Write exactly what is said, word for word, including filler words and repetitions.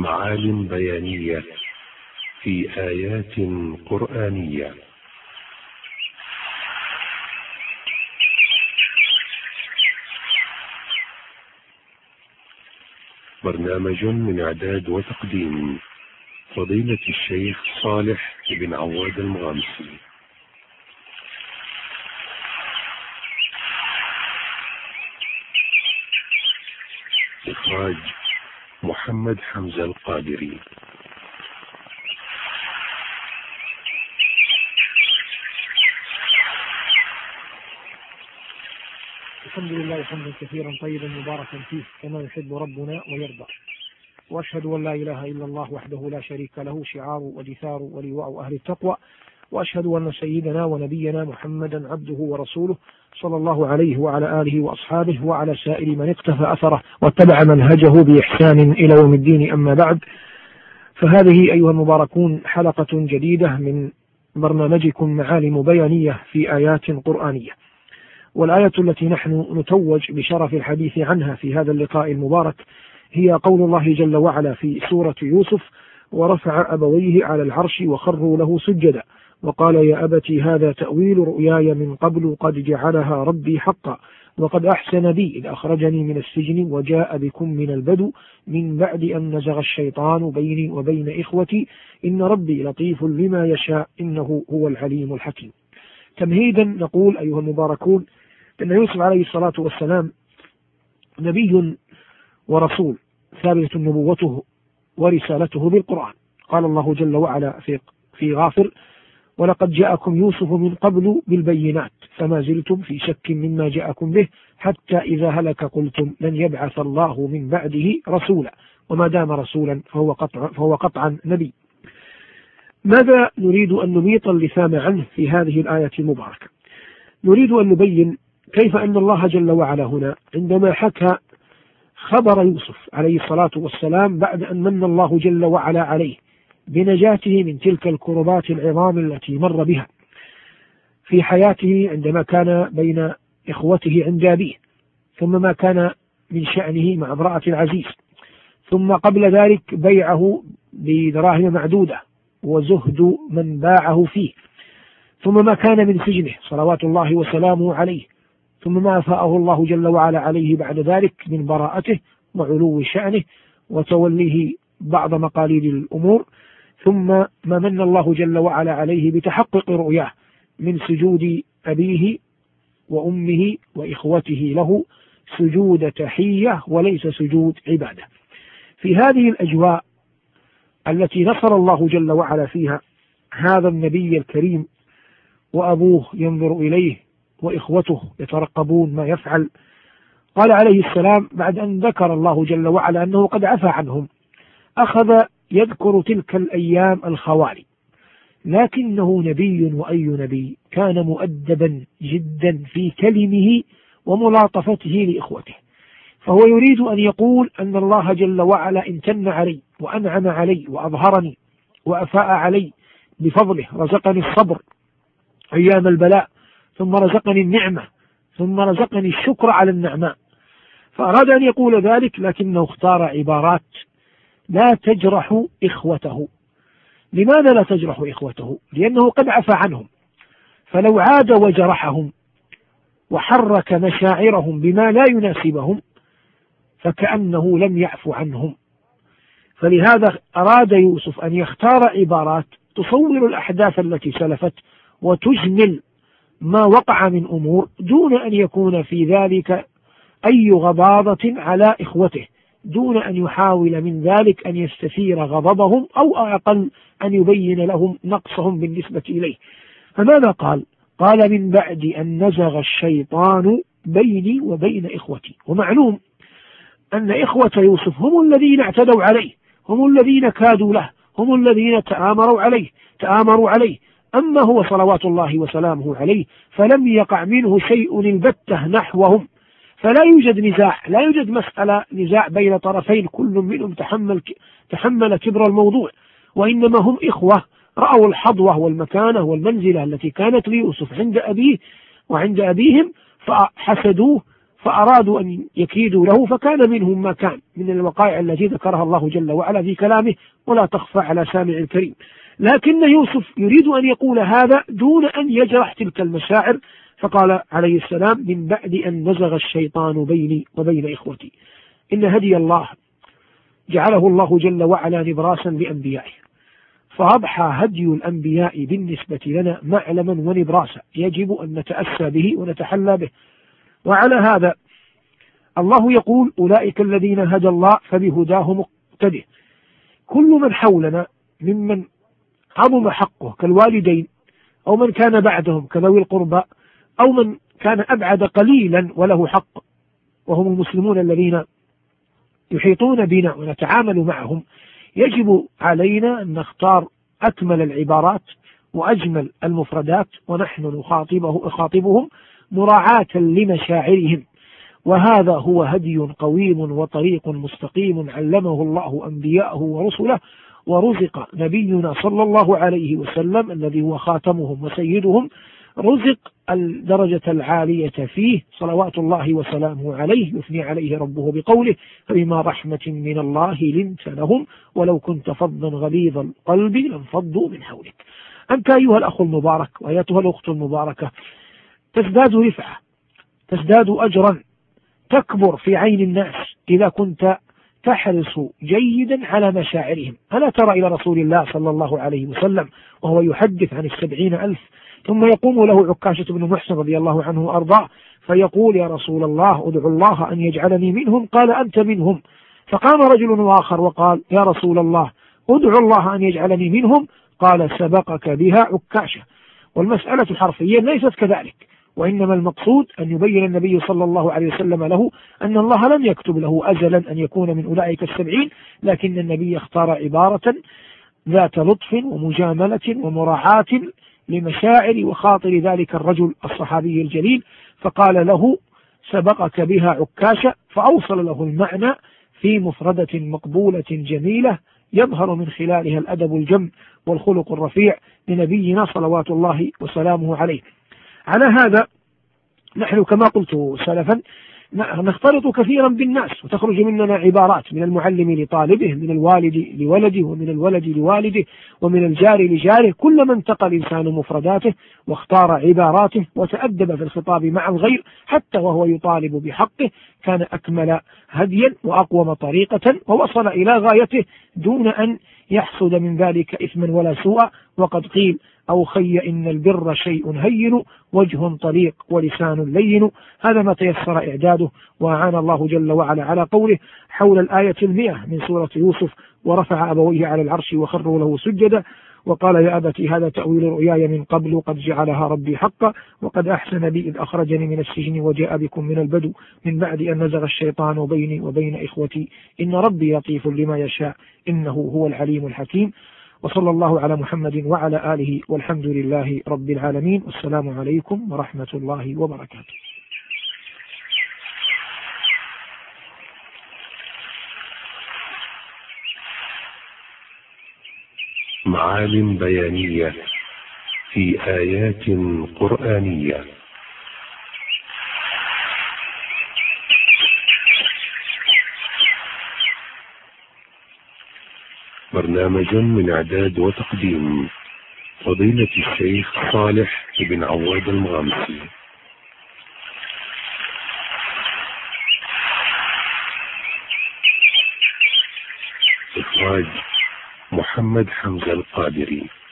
معالم بيانية في آيات قرآنية. برنامج من إعداد وتقديم فضيلة الشيخ صالح بن عواد المغامسي. إخراج محمد حمزة القادري. الحمد لله حمدا كثيرا طيبا مباركا فيه كما يحب ربنا ويرضى، وأشهد أن لا إله إلا الله وحده لا شريك له شعار ودثار ولواء أهل التقوى، وأشهد أن سيدنا ونبينا محمدا عبده ورسوله صلى الله عليه وعلى آله وأصحابه وعلى سائر من اقتفى أثره واتبع منهجه بإحسان إلى يوم الدين. أما بعد، فهذه أيها المباركون حلقة جديدة من برنامجكم معالم بيانية في آيات قرآنية، والآية التي نحن نتوج بشرف الحديث عنها في هذا اللقاء المبارك هي قول الله جل وعلا في سورة يوسف: ورفع أبويه على العرش وخروا له سجدا وقال يا أبت هذا تأويل رؤياي من قبل قد جعلها ربي حقا وقد أحسن بي إذ أخرجني من السجن وجاء بكم من البدو من بعد أن نزغ الشيطان بيني وبين إخوتي إن ربي لطيف لما يشاء إنه هو العليم الحكيم. تمهيدا نقول أيها المباركون أن يوسف عليه الصلاة والسلام نبي ورسول ثابتة نبوته ورسالته بالقرآن. قال الله جل وعلا في في غافر: ولقد جاءكم يوسف من قبل بالبينات فما زلتم في شك مما جاءكم به حتى إذا هلك قلتم لن يبعث الله من بعده رسولا وما دام رسولا فهو قطع فهو قطعا نبي. ماذا نريد أن نميط اللثام عنه في هذه الآية المباركة؟ نريد أن نبين كيف أن الله جل وعلا هنا عندما حكى خبر يوسف عليه الصلاة والسلام بعد أن من الله جل وعلا عليه بنجاته من تلك الكربات العظام التي مر بها في حياته عندما كان بين إخوته عند أبيه، ثم ما كان من شأنه مع امرأة العزيز، ثم قبل ذلك بيعه بدراهم معدودة وزهد من باعه فيه، ثم ما كان من سجنه صلوات الله وسلامه عليه، ثم ما أفاءه الله جل وعلا عليه بعد ذلك من براءته وعلو شأنه وتوليه بعض مقاليد الأمور، ثم ما من الله جل وعلا عليه بتحقق رؤياه من سجود أبيه وأمه وإخوته له سجود تحية وليس سجود عبادة. في هذه الأجواء التي نصر الله جل وعلا فيها هذا النبي الكريم وأبوه ينظر إليه وإخوته يترقبون ما يفعل، قال عليه السلام بعد أن ذكر الله جل وعلا أنه قد عفى عنهم أخذ يذكر تلك الأيام الخوالي، لكنه نبي وأي نبي كان مؤدبا جدا في كلمه وملاطفته لإخوته، فهو يريد أن يقول أن الله جل وعلا امتن علي وأنعم علي وأظهرني وأفاء علي بفضله، رزقني الصبر أيام البلاء، ثم رزقني النعمة، ثم رزقني الشكر على النعماء. فأراد أن يقول ذلك لكنه اختار عبارات لا تجرح إخوته. لماذا لا تجرح إخوته؟ لأنه قد عفى عنهم، فلو عاد وجرحهم وحرك مشاعرهم بما لا يناسبهم فكأنه لم يعفو عنهم. فلهذا أراد يوسف أن يختار عبارات تصور الأحداث التي سلفت وتجمل ما وقع من أمور دون أن يكون في ذلك أي غضاضة على إخوته، دون أن يحاول من ذلك أن يستثير غضبهم أو أقل أن يبين لهم نقصهم بالنسبة إليه. فماذا قال؟ قال من بعد أن نزغ الشيطان بيني وبين إخوتي. ومعلوم أن إخوة يوسف هم الذين اعتدوا عليه، هم الذين كادوا له، هم الذين تآمروا عليه تآمروا عليه أما هو صلوات الله وسلامه عليه فلم يقع منه شيء البتة نحوهم، فلا يوجد نزاع، لا يوجد مسألة نزاع بين طرفين كل منهم تحمل تحمل كبر الموضوع، وإنما هم إخوة رأوا الحظوة والمكانة والمنزلة التي كانت ليوسف عند أبيه وعند أبيهم فحسدوه فأرادوا أن يكيدوا له، فكان منهم ما كان من الوقائع التي ذكرها الله جل وعلا في كلامه ولا تخفى على سامع الكريم. لكن يوسف يريد أن يقول هذا دون أن يجرح تلك المشاعر، فقال عليه السلام: من بعد أن نزغ الشيطان بيني وبين إخوتي. إن هدي الله جعله الله جل وعلا نبراسا لأنبيائه، فأضحى هدي الأنبياء بالنسبة لنا معلما ونبراسا يجب أن نتأسى به ونتحلى به. وعلى هذا الله يقول: أولئك الذين هدى الله فبهداه مقتده. كل من حولنا ممن عظم حقه كالوالدين، أو من كان بعدهم كذوي القربى، أو من كان أبعد قليلا وله حق، وهم المسلمون الذين يحيطون بنا ونتعامل معهم، يجب علينا أن نختار أكمل العبارات وأجمل المفردات ونحن نخاطبه نخاطبهم مراعاة لمشاعرهم. وهذا هو هدي قويم وطريق مستقيم علمه الله أنبياءه ورسله، ورزق نبينا صلى الله عليه وسلم الذي هو خاتمهم وسيدهم، رزق الدرجة العالية فيه صلوات الله وسلامه عليه، يثني عليه ربه بقوله: فبما رحمة من الله لنت لهم ولو كنت فظا غليظ القلب لانفضوا من حولك. أنت أيها الأخ المبارك وأيتها الأخت المباركة تزداد رفعة، تزداد أجرا، تكبر في عين الناس إذا كنت تحرص جيدا على مشاعرهم. ألا ترى إلى رسول الله صلى الله عليه وسلم وهو يحدث عن السبعين ألف، ثم يقوم له عكاشة بن محسن رضي الله عنه وأرضاه فيقول: يا رسول الله ادعو الله أن يجعلني منهم، قال: أنت منهم. فقام رجل آخر وقال: يا رسول الله ادعو الله أن يجعلني منهم، قال: سبقك بها عكاشة. والمسألة حرفيا ليست كذلك، وإنما المقصود أن يبين النبي صلى الله عليه وسلم له أن الله لم يكتب له أزلا أن يكون من أولئك السبعين، لكن النبي اختار عبارة ذات لطف ومجاملة ومراعاة لمشاعر وخاطر ذلك الرجل الصحابي الجليل، فقال له: سبقك بها عكاشة، فأوصل له المعنى في مفردة مقبولة جميلة يظهر من خلالها الأدب الجم والخلق الرفيع لنبينا صلوات الله وسلامه عليه. على هذا نحن كما قلت سلفا نختلط كثيرا بالناس، وتخرج مننا عبارات من المعلم لطالبه، من الوالد لولده، ومن الولد لوالده، ومن الجار لجاره، كلما انتقى الإنسان مفرداته واختار عباراته وتأدب في الخطاب مع الغير حتى وهو يطالب بحقه كان أكمل هديا وأقوم طريقة ووصل إلى غايته دون أن يحصد من ذلك إثما ولا سوء. وقد قيل: أو خي إن البر شيء هين وجه طليق ولسان لين. هذا ما تيسر إعداده، وأعان الله جل وعلا على قوله حول الآية المئة من سورة يوسف: ورفع أبويه على العرش وخروا له سجدا وقال: يا أبت هذا تأويل رؤياي من قبل قد جعلها ربي حقا وقد أحسن بي إذ أخرجني من السجن وجاء بكم من البدو من بعد أن نزغ الشيطان بيني وبين إخوتي إن ربي لطيف لما يشاء إنه هو العليم الحكيم. وصلى الله على محمد وعلى آله والحمد لله رب العالمين، والسلام عليكم ورحمة الله وبركاته. معالم بيانية في آيات قرآنية. برنامج من إعداد وتقديم فضيلة الشيخ صالح بن عواد المغامسي. إخراج محمد حمزة القادري.